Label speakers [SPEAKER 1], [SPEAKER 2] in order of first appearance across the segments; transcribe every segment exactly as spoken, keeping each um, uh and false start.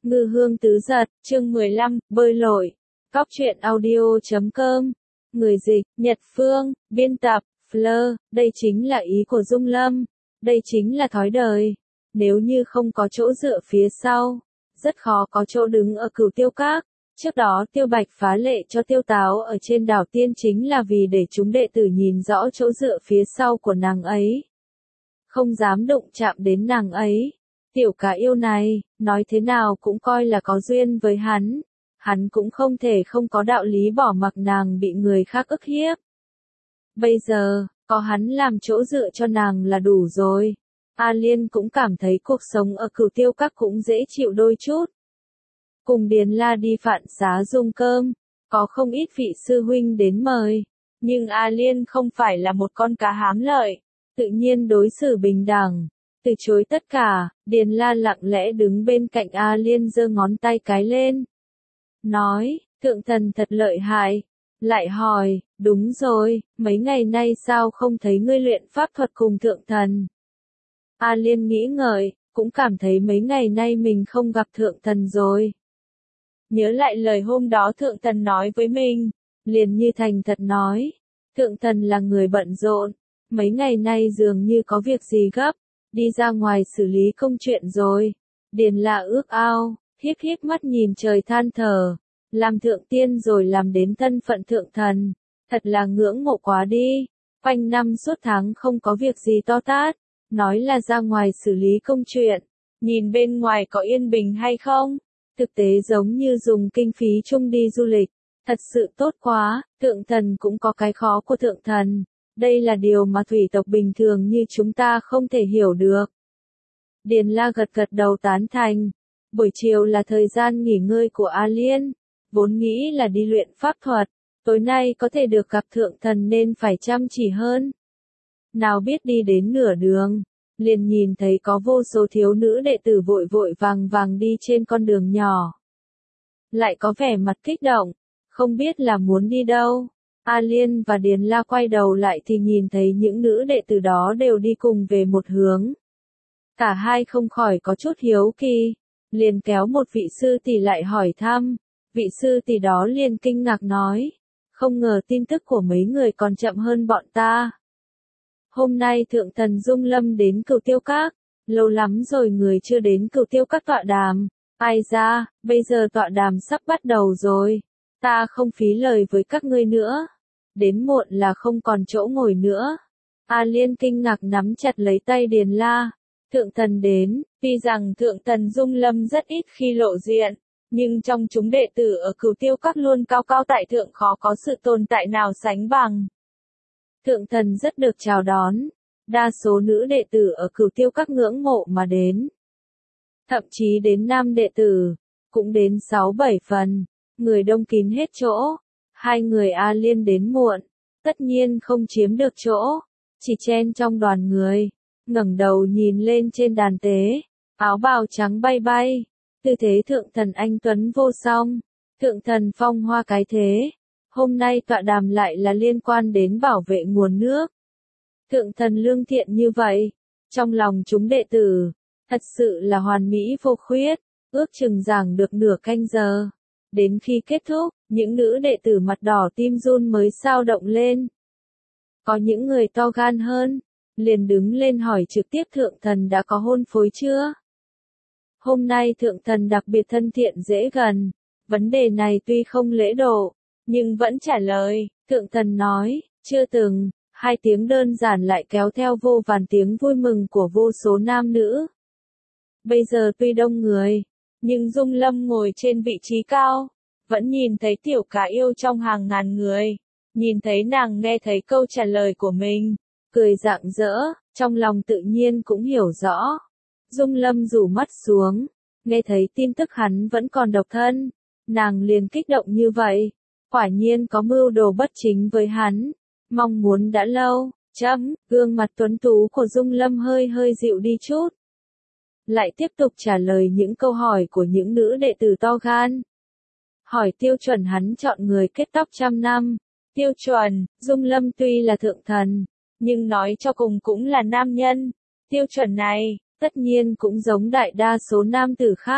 [SPEAKER 1] Ngư hương tứ giật, chương mười lăm, bơi lội. Cóc truyện audio chấm com. Người dịch, Nhật Phương, biên tập, Fleur, đây chính là ý của Dung Lâm. Đây chính là thói đời. Nếu như không có chỗ dựa phía sau, rất khó có chỗ đứng ở Cửu Tiêu Các. Trước đó Tiêu Bạch phá lệ cho Tiêu Táo ở trên đảo Tiên chính là vì để chúng đệ tử nhìn rõ chỗ dựa phía sau của nàng ấy. Không dám đụng chạm đến nàng ấy. Tiểu cá yêu này, nói thế nào cũng coi là có duyên với hắn. Hắn cũng không thể không có đạo lý bỏ mặc nàng bị người khác ức hiếp. Bây giờ, có hắn làm chỗ dựa cho nàng là đủ rồi. A Liên cũng cảm thấy cuộc sống ở Cửu Tiêu Các cũng dễ chịu đôi chút. Cùng Điền La đi Phạn Xá dùng cơm, có không ít vị sư huynh đến mời. Nhưng A Liên không phải là một con cá hám lợi, tự nhiên đối xử bình đẳng. Từ chối tất cả, Điền La lặng lẽ đứng bên cạnh A Liên giơ ngón tay cái lên. Nói, thượng thần thật lợi hại. Lại hỏi, đúng rồi, mấy ngày nay sao không thấy ngươi luyện pháp thuật cùng thượng thần? A Liên nghĩ ngợi, cũng cảm thấy mấy ngày nay mình không gặp thượng thần rồi. Nhớ lại lời hôm đó thượng thần nói với mình, liền như thành thật nói. Thượng thần là người bận rộn, mấy ngày nay dường như có việc gì gấp. Đi ra ngoài xử lý công chuyện rồi. Điền La ước ao, hiếp hiếp mắt nhìn trời than thở. Làm thượng tiên rồi làm đến thân phận thượng thần. Thật là ngưỡng mộ quá đi. Quanh năm suốt tháng không có việc gì to tát. Nói là ra ngoài xử lý công chuyện. Nhìn bên ngoài có yên bình hay không? Thực tế giống như dùng kinh phí chung đi du lịch. Thật sự tốt quá, thượng thần cũng có cái khó của thượng thần. Đây là điều mà thủy tộc bình thường như chúng ta không thể hiểu được. Điền La gật gật đầu tán thành. Buổi chiều là thời gian nghỉ ngơi của A Liên. Vốn nghĩ là đi luyện pháp thuật. Tối nay có thể được gặp thượng thần nên phải chăm chỉ hơn. Nào biết đi đến nửa đường. Liền nhìn thấy có vô số thiếu nữ đệ tử vội vội vàng vàng đi trên con đường nhỏ. Lại có vẻ mặt kích động. Không biết là muốn đi đâu. A Liên và Điền La quay đầu lại thì nhìn thấy những nữ đệ tử đó đều đi cùng về một hướng. Cả hai không khỏi có chút hiếu kỳ, liền kéo một vị sư tỷ lại hỏi thăm. Vị sư tỷ đó liền kinh ngạc nói, không ngờ tin tức của mấy người còn chậm hơn bọn ta. Hôm nay thượng thần Dung Lâm đến Cửu Tiêu Các, lâu lắm rồi người chưa đến Cửu Tiêu Các tọa đàm. Ai ra, bây giờ tọa đàm sắp bắt đầu rồi, ta không phí lời với các ngươi nữa. Đến muộn là không còn chỗ ngồi nữa. A Liên kinh ngạc nắm chặt lấy tay Điền La. Thượng thần đến, tuy rằng thượng thần Dung Lâm rất ít khi lộ diện, nhưng trong chúng đệ tử ở Cửu Tiêu Các luôn cao cao tại thượng, khó có sự tồn tại nào sánh bằng. Thượng thần rất được chào đón, đa số nữ đệ tử ở Cửu Tiêu Các ngưỡng mộ mà đến. Thậm chí đến nam đệ tử, cũng đến sáu bảy phần, người đông kín hết chỗ. Hai người A Liên đến muộn, tất nhiên không chiếm được chỗ, chỉ chen trong đoàn người, ngẩng đầu nhìn lên trên đàn tế, áo bào trắng bay bay, tư thế thượng thần anh tuấn vô song, thượng thần phong hoa cái thế. Hôm nay tọa đàm lại là liên quan đến bảo vệ nguồn nước. Thượng thần lương thiện như vậy, trong lòng chúng đệ tử, thật sự là hoàn mỹ vô khuyết, ước chừng giảng được nửa canh giờ. Đến khi kết thúc, những nữ đệ tử mặt đỏ tim run mới sao động lên. Có những người to gan hơn, liền đứng lên hỏi trực tiếp thượng thần đã có hôn phối chưa? Hôm nay thượng thần đặc biệt thân thiện dễ gần, vấn đề này tuy không lễ độ, nhưng vẫn trả lời. Thượng thần nói, chưa từng. Hai tiếng đơn giản lại kéo theo vô vàn tiếng vui mừng của vô số nam nữ. Bây giờ tuy đông người, nhưng Dung Lâm ngồi trên vị trí cao, vẫn nhìn thấy tiểu cá yêu trong hàng ngàn người, nhìn thấy nàng nghe thấy câu trả lời của mình, cười rạng rỡ, trong lòng tự nhiên cũng hiểu rõ. Dung Lâm rủ mắt xuống, nghe thấy tin tức hắn vẫn còn độc thân, nàng liền kích động như vậy, quả nhiên có mưu đồ bất chính với hắn, mong muốn đã lâu. Chấm, gương mặt tuấn tú của Dung Lâm hơi hơi dịu đi chút. Lại tiếp tục trả lời những câu hỏi của những nữ đệ tử to gan. Hỏi tiêu chuẩn hắn chọn người kết tóc trăm năm. Tiêu chuẩn, Dung Lâm tuy là thượng thần, nhưng nói cho cùng cũng là nam nhân. Tiêu chuẩn này, tất nhiên cũng giống đại đa số nam tử khác,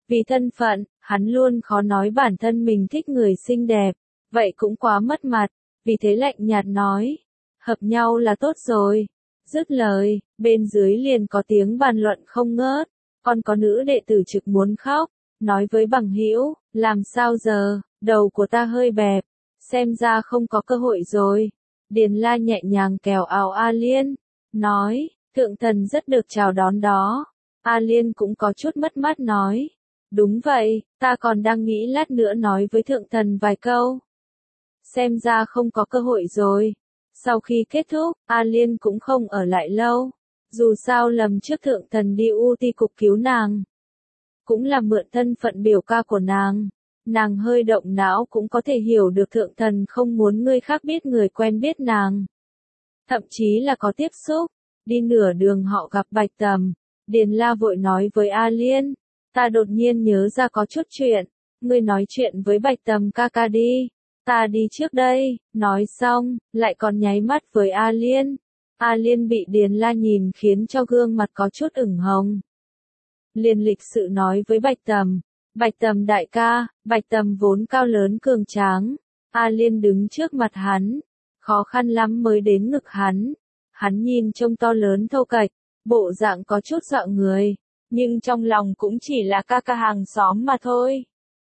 [SPEAKER 1] Vì thân phận, hắn luôn khó nói bản thân mình thích người xinh đẹp, vậy cũng quá mất mặt, vì thế lạnh nhạt nói, hợp nhau là tốt rồi. Dứt lời, bên dưới liền có tiếng bàn luận không ngớt, còn có nữ đệ tử trực muốn khóc, nói với bằng hữu, làm sao giờ, đầu của ta hơi bẹp, xem ra không có cơ hội rồi. Điền La nhẹ nhàng kéo áo A Liên, nói, thượng thần rất được chào đón đó. A Liên cũng có chút mất mát nói, đúng vậy, ta còn đang nghĩ lát nữa nói với thượng thần vài câu. Xem ra không có cơ hội rồi. Sau khi kết thúc, A Liên cũng không ở lại lâu. Dù sao lầm trước thượng thần đi U Ti cục cứu nàng. Cũng là mượn thân phận biểu ca của nàng. Nàng hơi động não cũng có thể hiểu được thượng thần không muốn người khác biết người quen biết nàng. Thậm chí là có tiếp xúc. Đi nửa đường họ gặp Bạch Tầm. Điền La vội nói với A Liên. Ta đột nhiên nhớ ra có chút chuyện. Ngươi nói chuyện với Bạch Tầm ca ca đi. Ta đi trước đây, nói xong, lại còn nháy mắt với A Liên. A Liên bị Điền La nhìn khiến cho gương mặt có chút ửng hồng. Liền lịch sự nói với Bạch Tầm, Bạch Tầm đại ca, Bạch Tầm vốn cao lớn cường tráng. A Liên đứng trước mặt hắn, khó khăn lắm mới đến ngực hắn. Hắn nhìn trông to lớn thô kệch, bộ dạng có chút dọa người, nhưng trong lòng cũng chỉ là ca ca hàng xóm mà thôi.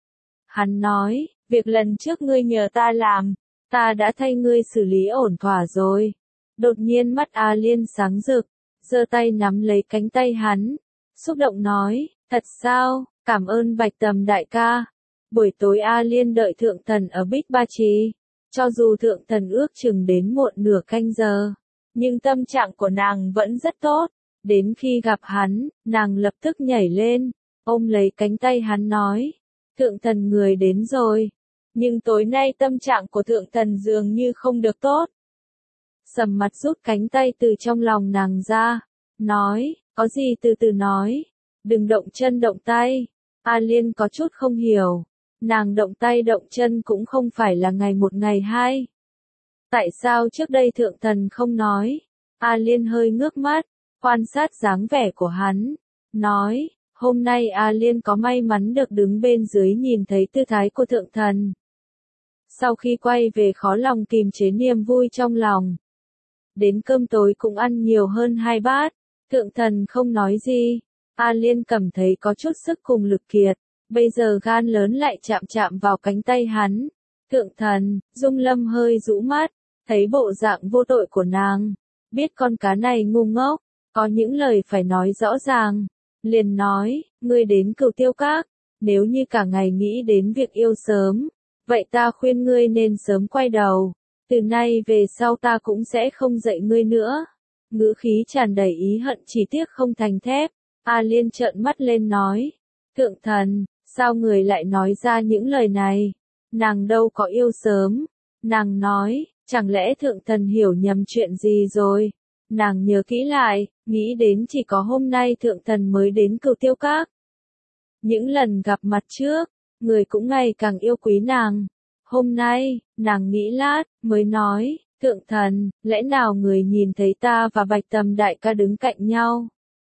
[SPEAKER 1] Hắn nói, việc lần trước ngươi nhờ ta làm, ta đã thay ngươi xử lý ổn thỏa rồi. Đột nhiên mắt A Liên sáng rực, giơ tay nắm lấy cánh tay hắn, xúc động nói, thật sao, cảm ơn Bạch Tầm đại ca. Buổi tối A Liên đợi thượng thần ở Bích Ba Trì, cho dù thượng thần ước chừng đến muộn nửa canh giờ, nhưng tâm trạng của nàng vẫn rất tốt. Đến khi gặp hắn, nàng lập tức nhảy lên, ôm lấy cánh tay hắn nói, thượng thần người đến rồi. Nhưng tối nay tâm trạng của thượng thần dường như không được tốt. Sầm mặt rút cánh tay từ trong lòng nàng ra, nói, có gì từ từ nói, đừng động chân động tay. A Liên có chút không hiểu, nàng động tay động chân cũng không phải là ngày một ngày hai. Tại sao trước đây thượng thần không nói? A Liên hơi ngước mắt, quan sát dáng vẻ của hắn, nói, hôm nay A Liên có may mắn được đứng bên dưới nhìn thấy tư thái của thượng thần. Sau khi quay về khó lòng kìm chế niềm vui trong lòng. Đến cơm tối cũng ăn nhiều hơn hai bát, thượng thần không nói gì. A Liên cảm thấy có chút sức cùng lực kiệt, bây giờ gan lớn lại chạm chạm vào cánh tay hắn. Thượng thần, Dung Lâm hơi rũ mắt, thấy bộ dạng vô tội của nàng, biết con cá này ngu ngốc, có những lời phải nói rõ ràng. Liền nói, ngươi đến Cửu Tiêu Các, nếu như cả ngày nghĩ đến việc yêu sớm, vậy ta khuyên ngươi nên sớm quay đầu, từ nay về sau ta cũng sẽ không dạy ngươi nữa. Ngữ khí tràn đầy ý hận chỉ tiếc không thành thép. A Liên trợn mắt lên nói, thượng thần, sao người lại nói ra những lời này? Nàng đâu có yêu sớm. Nàng nói, chẳng lẽ thượng thần hiểu nhầm chuyện gì rồi? Nàng nhớ kỹ lại, nghĩ đến chỉ có hôm nay thượng thần mới đến Cửu Tiêu Các. Những lần gặp mặt trước, người cũng ngày càng yêu quý nàng. Hôm nay, nàng nghĩ lát, mới nói, thượng thần, lẽ nào người nhìn thấy ta và Bạch Tầm đại ca đứng cạnh nhau?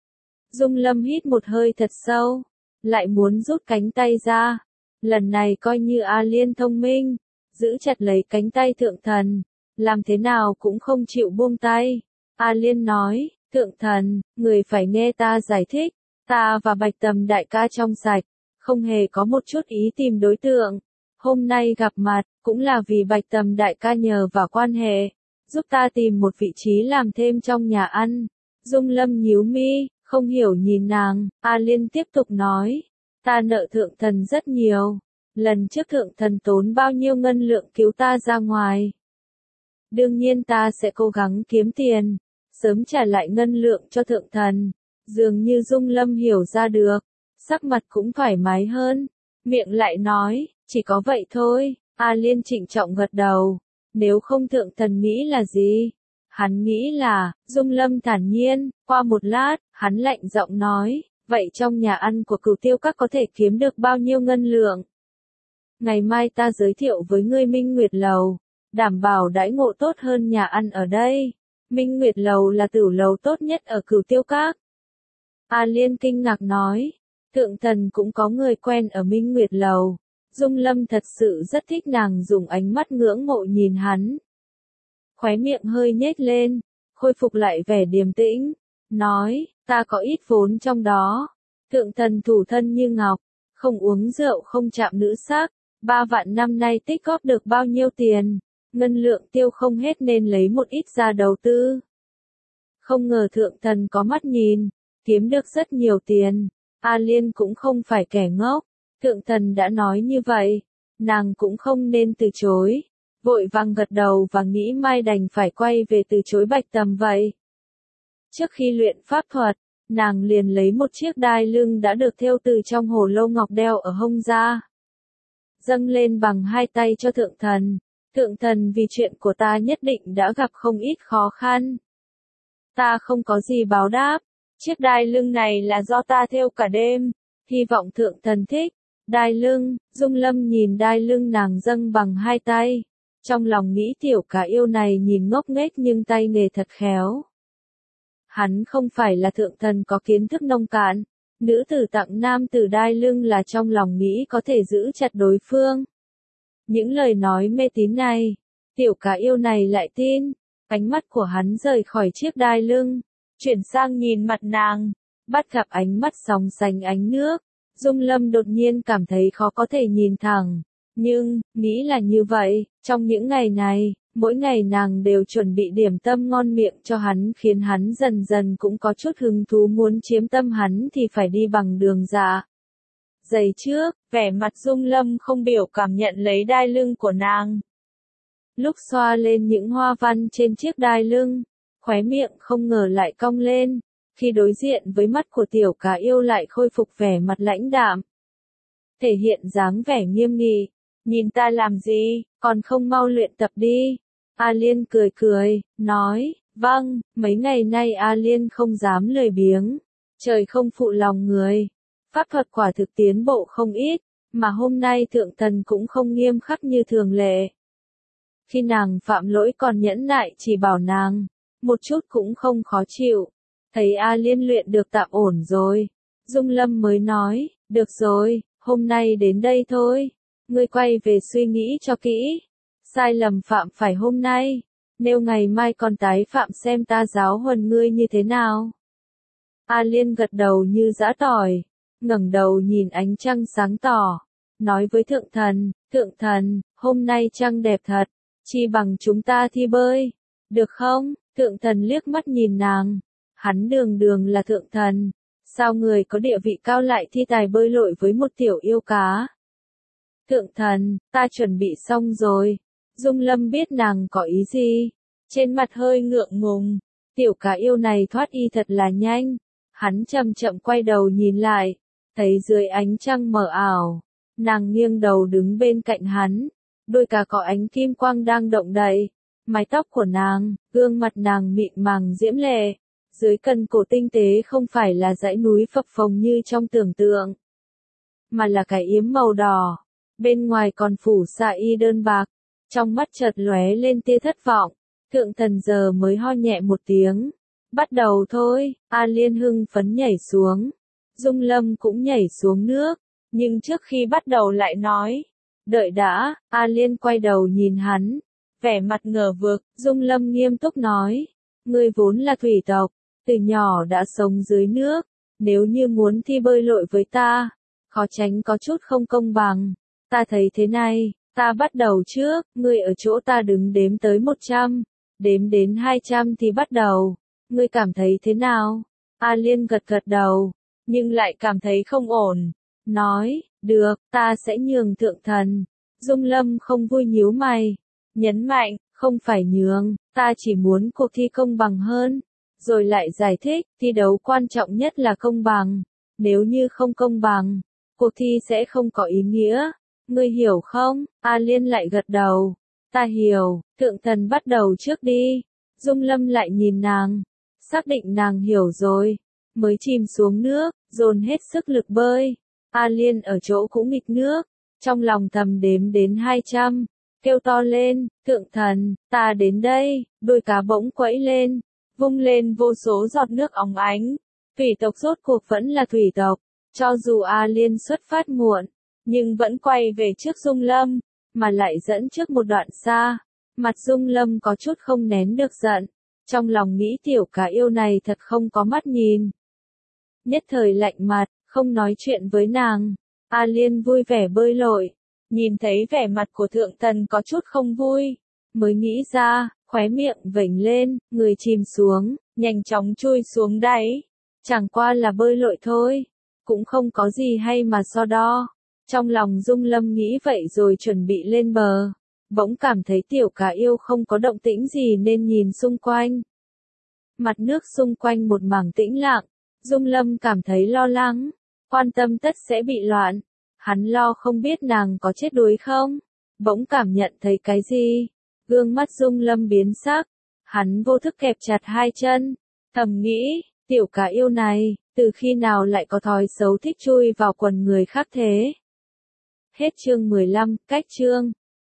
[SPEAKER 1] Dung Lâm hít một hơi thật sâu, lại muốn rút cánh tay ra. Lần này coi như A Liên thông minh, giữ chặt lấy cánh tay thượng thần, làm thế nào cũng không chịu buông tay. A Liên nói, thượng thần, người phải nghe ta giải thích, ta và Bạch Tầm đại ca trong sạch, không hề có một chút ý tìm đối tượng. Hôm nay gặp mặt, cũng là vì Bạch Tầm đại ca nhờ vào quan hệ, giúp ta tìm một vị trí làm thêm trong nhà ăn. Dung Lâm nhíu mi, không hiểu nhìn nàng. A Liên tiếp tục nói, ta nợ thượng thần rất nhiều, lần trước thượng thần tốn bao nhiêu ngân lượng cứu ta ra ngoài. Đương nhiên ta sẽ cố gắng kiếm tiền, sớm trả lại ngân lượng cho thượng thần. Dường như Dung Lâm hiểu ra được, sắc mặt cũng thoải mái hơn, miệng lại nói, chỉ có vậy thôi. A Liên trịnh trọng gật đầu, nếu không thượng thần nghĩ là gì? Hắn nghĩ là, Dung Lâm thản nhiên, qua một lát, hắn lạnh giọng nói, vậy trong nhà ăn của Cửu Tiêu Các có thể kiếm được bao nhiêu ngân lượng? Ngày mai ta giới thiệu với ngươi Minh Nguyệt Lầu, đảm bảo đãi ngộ tốt hơn nhà ăn ở đây. Minh Nguyệt Lầu là tửu lầu tốt nhất ở Cửu Tiêu Các. A Liên kinh ngạc nói, Thượng thần cũng có người quen ở Minh Nguyệt Lầu. Dung Lâm thật sự rất thích nàng dùng ánh mắt ngưỡng mộ nhìn hắn. Khóe miệng hơi nhếch lên, khôi phục lại vẻ điềm tĩnh, nói, ta có ít vốn trong đó. Thượng thần thủ thân như ngọc, không uống rượu không chạm nữ sắc, ba vạn năm nay tích góp được bao nhiêu tiền, ngân lượng tiêu không hết nên lấy một ít ra đầu tư. Không ngờ thượng thần có mắt nhìn, kiếm được rất nhiều tiền, A Liên cũng không phải kẻ ngốc, thượng thần đã nói như vậy, nàng cũng không nên từ chối, vội vàng gật đầu và nghĩ mai đành phải quay về từ chối Bạch Tầm vậy. Trước khi luyện pháp thuật, nàng liền lấy một chiếc đai lưng đã được thêu từ trong hồ lô ngọc đeo ở hông ra. Dâng lên bằng hai tay cho thượng thần, thượng thần vì chuyện của ta nhất định đã gặp không ít khó khăn. Ta không có gì báo đáp, chiếc đai lưng này là do ta thêu cả đêm, hy vọng thượng thần thích. Đai lưng, Dung Lâm nhìn đai lưng nàng dâng bằng hai tay, trong lòng nghĩ tiểu cả yêu này nhìn ngốc nghếch nhưng tay nghề thật khéo. Hắn không phải là thượng thần có kiến thức nông cạn, nữ tử tặng nam tử đai lưng là trong lòng nghĩ có thể giữ chặt đối phương. Những lời nói mê tín này, tiểu cả yêu này lại tin, ánh mắt của hắn rời khỏi chiếc đai lưng, chuyển sang nhìn mặt nàng, bắt gặp ánh mắt sóng sánh ánh nước. Dung Lâm đột nhiên cảm thấy khó có thể nhìn thẳng, nhưng, nghĩ là như vậy, trong những ngày này, mỗi ngày nàng đều chuẩn bị điểm tâm ngon miệng cho hắn khiến hắn dần dần cũng có chút hứng thú muốn chiếm tâm hắn thì phải đi bằng đường dạ. Giây trước, vẻ mặt Dung Lâm không biểu cảm nhận lấy đai lưng của nàng. Lúc xoa lên những hoa văn trên chiếc đai lưng, khóe miệng không ngờ lại cong lên. Khi đối diện với mắt của tiểu cá yêu lại khôi phục vẻ mặt lãnh đạm. Thể hiện dáng vẻ nghiêm nghị, nhìn ta làm gì, còn không mau luyện tập đi. A Liên cười cười, nói, vâng, mấy ngày nay A Liên không dám lười biếng, trời không phụ lòng người. Pháp thuật quả thực tiến bộ không ít, mà hôm nay thượng thần cũng không nghiêm khắc như thường lệ. Khi nàng phạm lỗi còn nhẫn nại chỉ bảo nàng, một chút cũng không khó chịu. Thấy A Liên luyện được tạm ổn rồi, Dung Lâm mới nói, được rồi, hôm nay đến đây thôi, ngươi quay về suy nghĩ cho kỹ, sai lầm phạm phải hôm nay, nếu ngày mai còn tái phạm xem ta giáo huấn ngươi như thế nào. A Liên gật đầu như giã tỏi, ngẩng đầu nhìn ánh trăng sáng tỏ, nói với thượng thần, thượng thần, hôm nay trăng đẹp thật, chi bằng chúng ta thi bơi, được không? Thượng thần liếc mắt nhìn nàng. Hắn đường đường là thượng thần, sao người có địa vị cao lại thi tài bơi lội với một tiểu yêu cá? Thượng thần, ta chuẩn bị xong rồi. Dung Lâm biết nàng có ý gì, trên mặt hơi ngượng ngùng, tiểu cá yêu này thoát y thật là nhanh. Hắn chậm chậm quay đầu nhìn lại, thấy dưới ánh trăng mờ ảo, nàng nghiêng đầu đứng bên cạnh hắn, đôi cá có ánh kim quang đang động đậy, mái tóc của nàng, gương mặt nàng mịn màng diễm lệ. Dưới cần cổ tinh tế không phải là dãy núi phập phồng như trong tưởng tượng, mà là cái yếm màu đỏ, bên ngoài còn phủ sa y đơn bạc, trong mắt chợt lóe lên tia thất vọng, thượng thần giờ mới ho nhẹ một tiếng, bắt đầu thôi. A Liên hưng phấn nhảy xuống, Dung Lâm cũng nhảy xuống nước, nhưng trước khi bắt đầu lại nói, đợi đã. A Liên quay đầu nhìn hắn, vẻ mặt ngờ vực. Dung Lâm nghiêm túc nói, ngươi vốn là thủy tộc, từ nhỏ đã sống dưới nước, nếu như muốn thi bơi lội với ta, khó tránh có chút không công bằng. Ta thấy thế này, ta bắt đầu trước, ngươi ở chỗ ta đứng đếm tới một trăm, đếm đến hai trăm thì bắt đầu, ngươi cảm thấy thế nào? A Liên gật gật đầu, nhưng lại cảm thấy không ổn, nói, được, ta sẽ nhường thượng thần. Dung Lâm không vui nhíu mày, nhấn mạnh, không phải nhường, ta chỉ muốn cuộc thi công bằng hơn. Rồi lại giải thích, thi đấu quan trọng nhất là công bằng, nếu như không công bằng, cuộc thi sẽ không có ý nghĩa, ngươi hiểu không? A Liên lại gật đầu, ta hiểu, thượng thần bắt đầu trước đi. Dung Lâm lại nhìn nàng, xác định nàng hiểu rồi, mới chìm xuống nước, dồn hết sức lực bơi. A Liên ở chỗ cũng nghịch nước, trong lòng thầm đếm đến hai trăm, kêu to lên, thượng thần, ta đến đây. Đôi cá bỗng quẫy lên, vung lên vô số giọt nước óng ánh. Thủy tộc rốt cuộc vẫn là thủy tộc, Cho dù A Liên xuất phát muộn, nhưng vẫn quay về trước Dung Lâm, mà lại dẫn trước một đoạn xa. Mặt Dung Lâm có chút không nén được giận, trong lòng nghĩ tiểu cá yêu này thật không có mắt nhìn. Nhất thời lạnh mặt, không nói chuyện với nàng. A Liên vui vẻ bơi lội, nhìn thấy vẻ mặt của thượng tần có chút không vui, mới nghĩ ra, khóe miệng vểnh lên, người chìm xuống, nhanh chóng chui xuống đáy. Chẳng qua là bơi lội thôi, cũng không có gì hay mà so đo. Trong lòng Dung Lâm nghĩ vậy rồi chuẩn bị lên bờ, bỗng cảm thấy tiểu cá yêu không có động tĩnh gì nên nhìn xung quanh. Mặt nước xung quanh một mảng tĩnh lặng, Dung Lâm cảm thấy lo lắng, quan tâm tất sẽ bị loạn. Hắn lo không biết nàng có chết đuối không, bỗng cảm nhận thấy cái gì. Gương mắt Dung Lâm biến sắc, hắn vô thức kẹp chặt hai chân, thầm nghĩ, tiểu cá yêu này, từ khi nào lại có thói xấu thích chui vào quần người khác thế. Hết chương mười lăm, cách chương.